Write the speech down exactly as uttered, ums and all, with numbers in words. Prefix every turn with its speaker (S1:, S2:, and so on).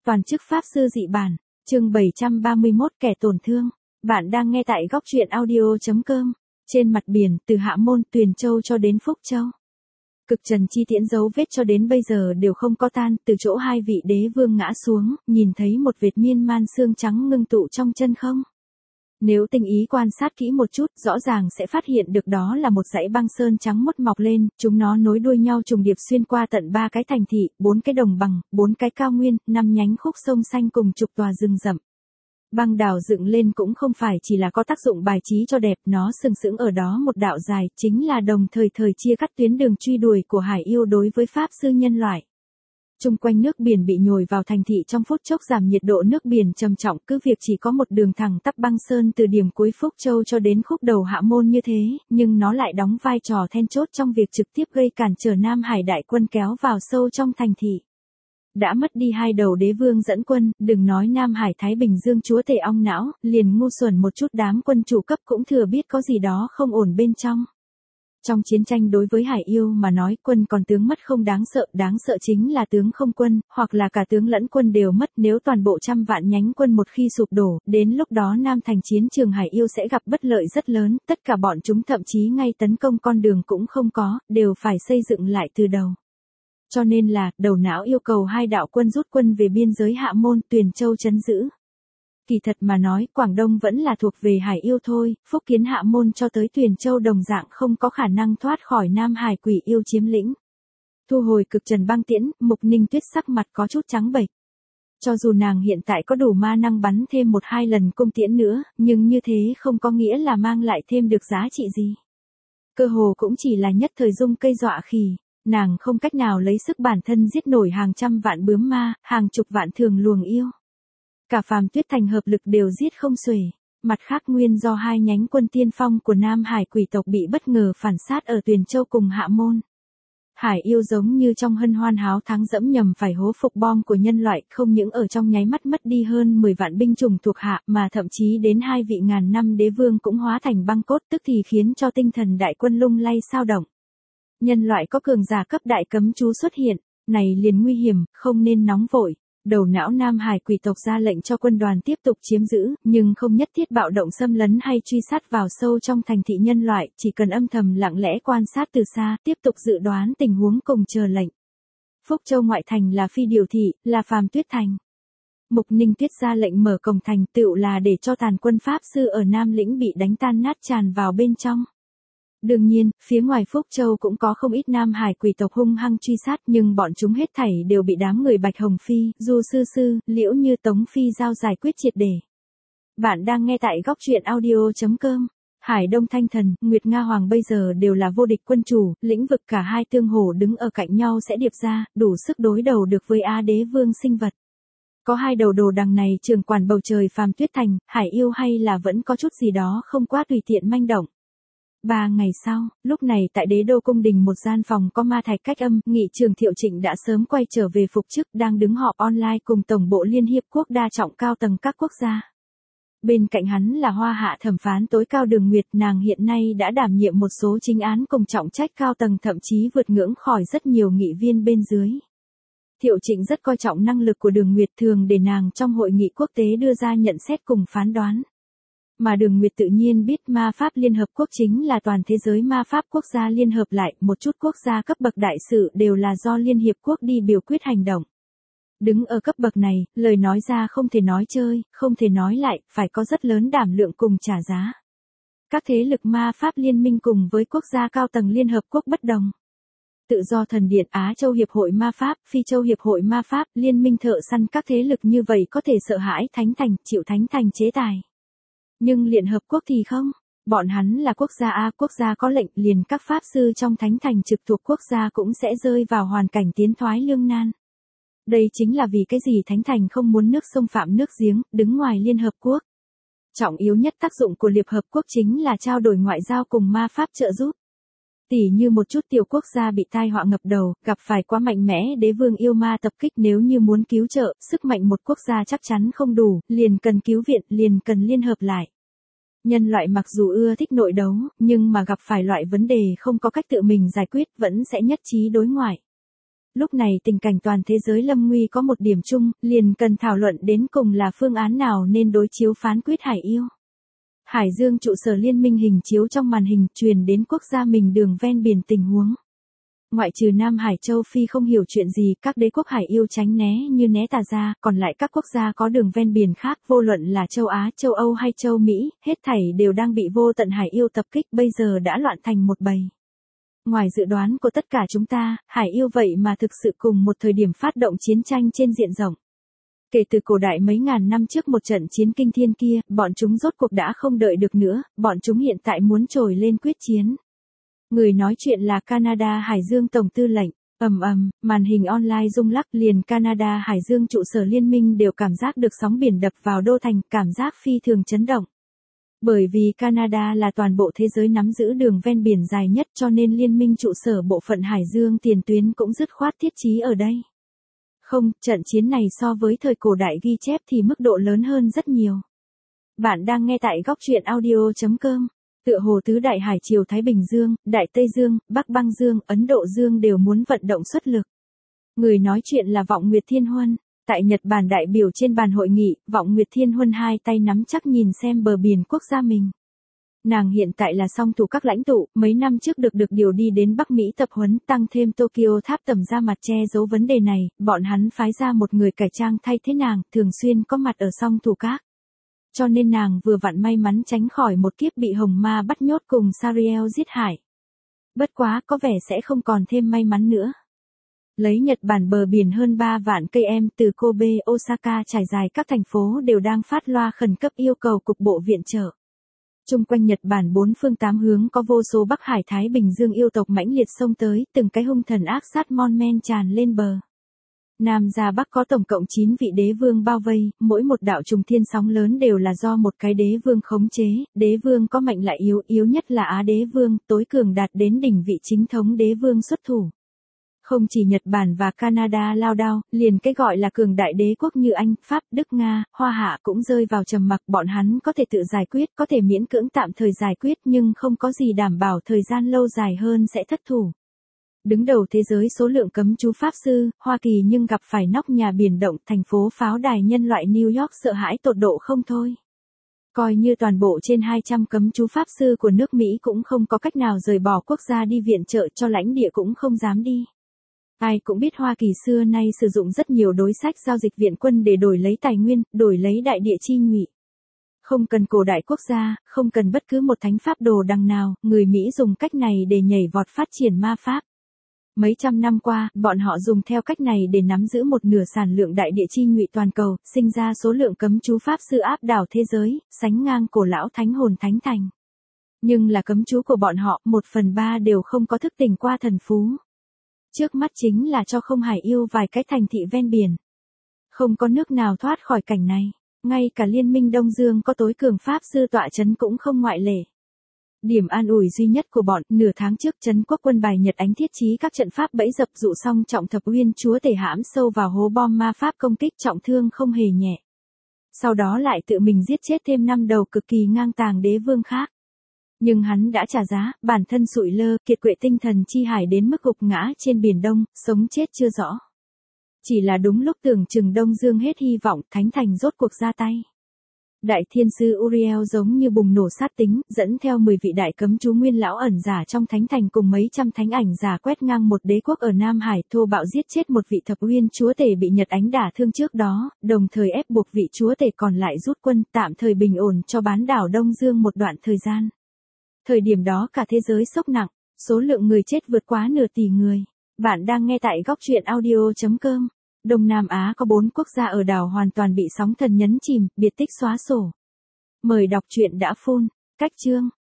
S1: Toàn chức Pháp sư dị bản, chương bảy trăm ba mươi mốt kẻ tổn thương. Bạn đang nghe tại góc truyện audio chấm com. Trên mặt biển, từ Hạ Môn, Tuyền Châu cho đến Phúc Châu. Cực trần chi tiễn dấu vết cho đến bây giờ đều không có tan, từ chỗ hai vị đế vương ngã xuống, nhìn thấy một vệt miên man xương trắng ngưng tụ trong chân không? Nếu tinh ý quan sát kỹ một chút, rõ ràng sẽ phát hiện được đó là một dãy băng sơn trắng mốt mọc lên, chúng nó nối đuôi nhau trùng điệp xuyên qua tận ba cái thành thị, bốn cái đồng bằng, bốn cái cao nguyên, năm nhánh khúc sông xanh cùng chục tòa rừng rậm. Băng đảo dựng lên cũng không phải chỉ là có tác dụng bài trí cho đẹp, nó sừng sững ở đó một đạo dài, chính là đồng thời thời chia cắt tuyến đường truy đuổi của hải yêu đối với pháp sư nhân loại. Trung quanh nước biển bị nhồi vào thành thị trong phút chốc giảm nhiệt độ nước biển trầm trọng, cứ việc chỉ có một đường thẳng tắp băng sơn từ điểm cuối Phúc Châu cho đến khúc đầu Hạ Môn như thế, nhưng nó lại đóng vai trò then chốt trong việc trực tiếp gây cản trở Nam Hải đại quân kéo vào sâu trong thành thị. Đã mất đi hai đầu đế vương dẫn quân, đừng nói Nam Hải Thái Bình Dương chúa tể ong não, liền ngu xuẩn một chút đám quân chủ cấp cũng thừa biết có gì đó không ổn bên trong. Trong chiến tranh đối với hải yêu mà nói, quân còn tướng mất không đáng sợ, đáng sợ chính là tướng không quân, hoặc là cả tướng lẫn quân đều mất. Nếu toàn bộ trăm vạn nhánh quân một khi sụp đổ, đến lúc đó Nam thành chiến trường hải yêu sẽ gặp bất lợi rất lớn, tất cả bọn chúng thậm chí ngay tấn công con đường cũng không có, đều phải xây dựng lại từ đầu. Cho nên là, đầu não yêu cầu hai đạo quân rút quân về biên giới Hạ Môn, Tuyền Châu trấn giữ. Kỳ thật mà nói, Quảng Đông vẫn là thuộc về hải yêu thôi, Phúc Kiến Hạ Môn cho tới Tuyền Châu đồng dạng không có khả năng thoát khỏi Nam Hải quỷ yêu chiếm lĩnh. Thu hồi cực trần băng tiễn, Mục Ninh Tuyết sắc mặt có chút trắng bệch. Cho dù nàng hiện tại có đủ ma năng bắn thêm một hai lần cung tiễn nữa, nhưng như thế không có nghĩa là mang lại thêm được giá trị gì. Cơ hồ cũng chỉ là nhất thời dung cây dọa khỉ. Nàng không cách nào lấy sức bản thân giết nổi hàng trăm vạn bướm ma, hàng chục vạn thường luồng yêu. Cả Phàm Tuyết Thành hợp lực đều giết không xuể. Mặt khác nguyên do hai nhánh quân tiên phong của Nam Hải quỷ tộc bị bất ngờ phản sát ở Tuyền Châu cùng Hạ Môn. Hải yêu giống như trong hân hoan háo thắng dẫm nhầm phải hố phục bom của nhân loại, không những ở trong nháy mắt mất đi hơn mười vạn binh chủng thuộc hạ, mà thậm chí đến hai vị ngàn năm đế vương cũng hóa thành băng cốt, tức thì khiến cho tinh thần đại quân lung lay sao động. Nhân loại có cường giả cấp đại cấm chú xuất hiện, này liền nguy hiểm, không nên nóng vội. Đầu não Nam Hải quỷ tộc ra lệnh cho quân đoàn tiếp tục chiếm giữ, nhưng không nhất thiết bạo động xâm lấn hay truy sát vào sâu trong thành thị nhân loại, chỉ cần âm thầm lặng lẽ quan sát từ xa, tiếp tục dự đoán tình huống cùng chờ lệnh. Phúc Châu ngoại thành là Phi Điều thị, là Phàm Tuyết Thành. Mục Ninh Tuyết ra lệnh mở cổng thành tựu là để cho tàn quân pháp sư ở Nam Lĩnh bị đánh tan nát tràn vào bên trong. Đương nhiên, phía ngoài Phúc Châu cũng có không ít Nam Hải quỷ tộc hung hăng truy sát, nhưng bọn chúng hết thảy đều bị đám người Bạch Hồng Phi, Du Sư Sư, Liễu Như Tống Phi giao giải quyết triệt để. Bạn đang nghe tại góc truyện audio chấm com. Hải Đông Thanh Thần, Nguyệt Nga Hoàng bây giờ đều là vô địch quân chủ, lĩnh vực cả hai tương hổ đứng ở cạnh nhau sẽ điệp ra, đủ sức đối đầu được với Á Đế Vương sinh vật. Có hai đầu đồ đằng này trưởng quản bầu trời Phàm Tuyết Thành, hải yêu hay là vẫn có chút gì đó không quá tùy tiện manh động. Ba ngày sau, lúc này tại Đế Đô cung đình một gian phòng có ma thạch cách âm, nghị trường Thiệu Trịnh đã sớm quay trở về phục chức, đang đứng họp online cùng Tổng bộ Liên Hiệp Quốc đa trọng cao tầng các quốc gia. Bên cạnh hắn là Hoa Hạ thẩm phán tối cao Đường Nguyệt, nàng hiện nay đã đảm nhiệm một số chính án cùng trọng trách cao tầng, thậm chí vượt ngưỡng khỏi rất nhiều nghị viên bên dưới. Thiệu Trịnh rất coi trọng năng lực của Đường Nguyệt, thường để nàng trong hội nghị quốc tế đưa ra nhận xét cùng phán đoán. Mà Đường Nguyệt tự nhiên biết ma pháp Liên Hợp Quốc chính là toàn thế giới ma pháp quốc gia liên hợp lại, một chút quốc gia cấp bậc đại sự đều là do Liên Hiệp Quốc đi biểu quyết hành động. Đứng ở cấp bậc này, lời nói ra không thể nói chơi, không thể nói lại, phải có rất lớn đảm lượng cùng trả giá. Các thế lực ma pháp liên minh cùng với quốc gia cao tầng Liên Hợp Quốc bất đồng. Tự do thần điện, Á Châu Hiệp hội Ma Pháp, Phi Châu Hiệp hội Ma Pháp, Liên minh thợ săn, các thế lực như vậy có thể sợ hãi Thánh Thành, chịu Thánh Thành chế tài. Nhưng Liên Hợp Quốc thì không, bọn hắn là quốc gia A, quốc gia có lệnh, liền các pháp sư trong Thánh Thành trực thuộc quốc gia cũng sẽ rơi vào hoàn cảnh tiến thoái lương nan. Đây chính là vì cái gì Thánh Thành không muốn nước xông phạm nước giếng, đứng ngoài Liên Hợp Quốc. Trọng yếu nhất tác dụng của Liên Hợp Quốc chính là trao đổi ngoại giao cùng ma pháp trợ giúp. Tỉ như một chút tiểu quốc gia bị tai họa ngập đầu, gặp phải quá mạnh mẽ đế vương yêu ma tập kích, nếu như muốn cứu trợ, sức mạnh một quốc gia chắc chắn không đủ, liền cần cứu viện, liền cần liên hợp lại. Nhân loại mặc dù ưa thích nội đấu, nhưng mà gặp phải loại vấn đề không có cách tự mình giải quyết, vẫn sẽ nhất trí đối ngoại. Lúc này tình cảnh toàn thế giới lâm nguy có một điểm chung, liền cần thảo luận đến cùng là phương án nào nên đối chiếu phán quyết Hải Yêu. Hải Dương trụ sở liên minh hình chiếu trong màn hình truyền đến quốc gia mình đường ven biển tình huống. Ngoại trừ Nam Hải châu Phi không hiểu chuyện gì, các đế quốc Hải Yêu tránh né như né tà ra, còn lại các quốc gia có đường ven biển khác, vô luận là châu Á, châu Âu hay châu Mỹ, hết thảy đều đang bị vô tận Hải Yêu tập kích, bây giờ đã loạn thành một bầy. Ngoài dự đoán của tất cả chúng ta, Hải Yêu vậy mà thực sự cùng một thời điểm phát động chiến tranh trên diện rộng. Kể từ cổ đại mấy ngàn năm trước một trận chiến kinh thiên kia, bọn chúng rốt cuộc đã không đợi được nữa, bọn chúng hiện tại muốn trồi lên quyết chiến. Người nói chuyện là Canada Hải Dương Tổng tư lệnh, ầm ầm, màn hình online rung lắc, liền Canada Hải Dương trụ sở liên minh đều cảm giác được sóng biển đập vào đô thành, cảm giác phi thường chấn động. Bởi vì Canada là toàn bộ thế giới nắm giữ đường ven biển dài nhất cho nên liên minh trụ sở bộ phận Hải Dương tiền tuyến cũng dứt khoát thiết trí ở đây. Không, trận chiến này so với thời cổ đại ghi chép thì mức độ lớn hơn rất nhiều. Bạn đang nghe tại góc truyện audio chấm com. Tựa hồ tứ đại hải triều Thái Bình Dương, Đại Tây Dương, Bắc Băng Dương, Ấn Độ Dương đều muốn vận động xuất lực. Người nói chuyện là Vọng Nguyệt Thiên Huân. Tại Nhật Bản đại biểu trên bàn hội nghị, Vọng Nguyệt Thiên Huân hai tay nắm chắc nhìn xem bờ biển quốc gia mình. Nàng hiện tại là song thủ các lãnh tụ, mấy năm trước được được điều đi đến Bắc Mỹ tập huấn, tăng thêm Tokyo tháp tầm ra mặt che giấu vấn đề này, bọn hắn phái ra một người cải trang thay thế nàng, thường xuyên có mặt ở song thủ các. Cho nên nàng vừa vặn may mắn tránh khỏi một kiếp bị hồng ma bắt nhốt cùng Sariel giết hại. Bất quá có vẻ sẽ không còn thêm may mắn nữa. Lấy Nhật Bản bờ biển hơn ba vạn cây em từ Kobe, Osaka trải dài các thành phố đều đang phát loa khẩn cấp yêu cầu cục bộ viện trợ. Trung quanh Nhật Bản bốn phương tám hướng có vô số Bắc Hải Thái Bình Dương yêu tộc mãnh liệt xông tới, từng cái hung thần ác sát mon men tràn lên bờ. Nam ra Bắc có tổng cộng chín vị đế vương bao vây, mỗi một đạo trùng thiên sóng lớn đều là do một cái đế vương khống chế, đế vương có mạnh lại yếu, yếu nhất là Á đế vương, tối cường đạt đến đỉnh vị chính thống đế vương xuất thủ. Không chỉ Nhật Bản và Canada lao đao, liền cái gọi là cường đại đế quốc như Anh, Pháp, Đức, Nga, Hoa Hạ cũng rơi vào trầm mặc, bọn hắn có thể tự giải quyết, có thể miễn cưỡng tạm thời giải quyết nhưng không có gì đảm bảo thời gian lâu dài hơn sẽ thất thủ. Đứng đầu thế giới số lượng cấm chú pháp sư, Hoa Kỳ nhưng gặp phải nóc nhà biển động, thành phố pháo đài nhân loại New York sợ hãi tột độ không thôi. Coi như toàn bộ trên hai trăm cấm chú pháp sư của nước Mỹ cũng không có cách nào rời bỏ quốc gia đi viện trợ cho lãnh địa cũng không dám đi. Ai cũng biết Hoa Kỳ xưa nay sử dụng rất nhiều đối sách giao dịch viện quân để đổi lấy tài nguyên, đổi lấy đại địa chi nhụy. Không cần cổ đại quốc gia, không cần bất cứ một thánh pháp đồ đằng nào, người Mỹ dùng cách này để nhảy vọt phát triển ma pháp. Mấy trăm năm qua, bọn họ dùng theo cách này để nắm giữ một nửa sản lượng đại địa chi nhụy toàn cầu, sinh ra số lượng cấm chú pháp sư áp đảo thế giới, sánh ngang cổ lão thánh hồn thánh thành. Nhưng là cấm chú của bọn họ, một phần ba đều không có thức tỉnh qua thần phú. Trước mắt chính là cho không Hải Yêu vài cái thành thị ven biển. Không có nước nào thoát khỏi cảnh này, ngay cả Liên minh Đông Dương có tối cường pháp sư tọa chấn cũng không ngoại lệ. Điểm an ủi duy nhất của bọn, nửa tháng trước trấn quốc quân bài Nhật Ánh thiết trí các trận pháp bẫy dập dụ xong trọng thập uyên chúa tể hãm sâu vào hố bom ma pháp công kích trọng thương không hề nhẹ. Sau đó lại tự mình giết chết thêm năm đầu cực kỳ ngang tàng đế vương khác. Nhưng hắn đã trả giá, bản thân sụi lơ, kiệt quệ tinh thần chi hải đến mức gục ngã trên biển Đông, sống chết chưa rõ. Chỉ là đúng lúc tưởng chừng Đông Dương hết hy vọng, thánh thành rốt cuộc ra tay. Đại thiên sư Uriel giống như bùng nổ sát tính, dẫn theo mười vị đại cấm chú nguyên lão ẩn giả trong thánh thành cùng mấy trăm thánh ảnh giả quét ngang một đế quốc ở Nam Hải, thô bạo giết chết một vị thập uyên chúa tể bị Nhật Ánh đả thương trước đó, đồng thời ép buộc vị chúa tể còn lại rút quân, tạm thời bình ổn cho bán đảo Đông Dương một đoạn thời gian. Thời điểm đó cả thế giới sốc nặng, số lượng người chết vượt quá nửa tỷ người. Bạn đang nghe tại góc truyện audio chấm com. Đông Nam Á có bốn quốc gia ở đảo hoàn toàn bị sóng thần nhấn chìm, biệt tích xóa sổ. Mời đọc truyện đã full. Cách chương.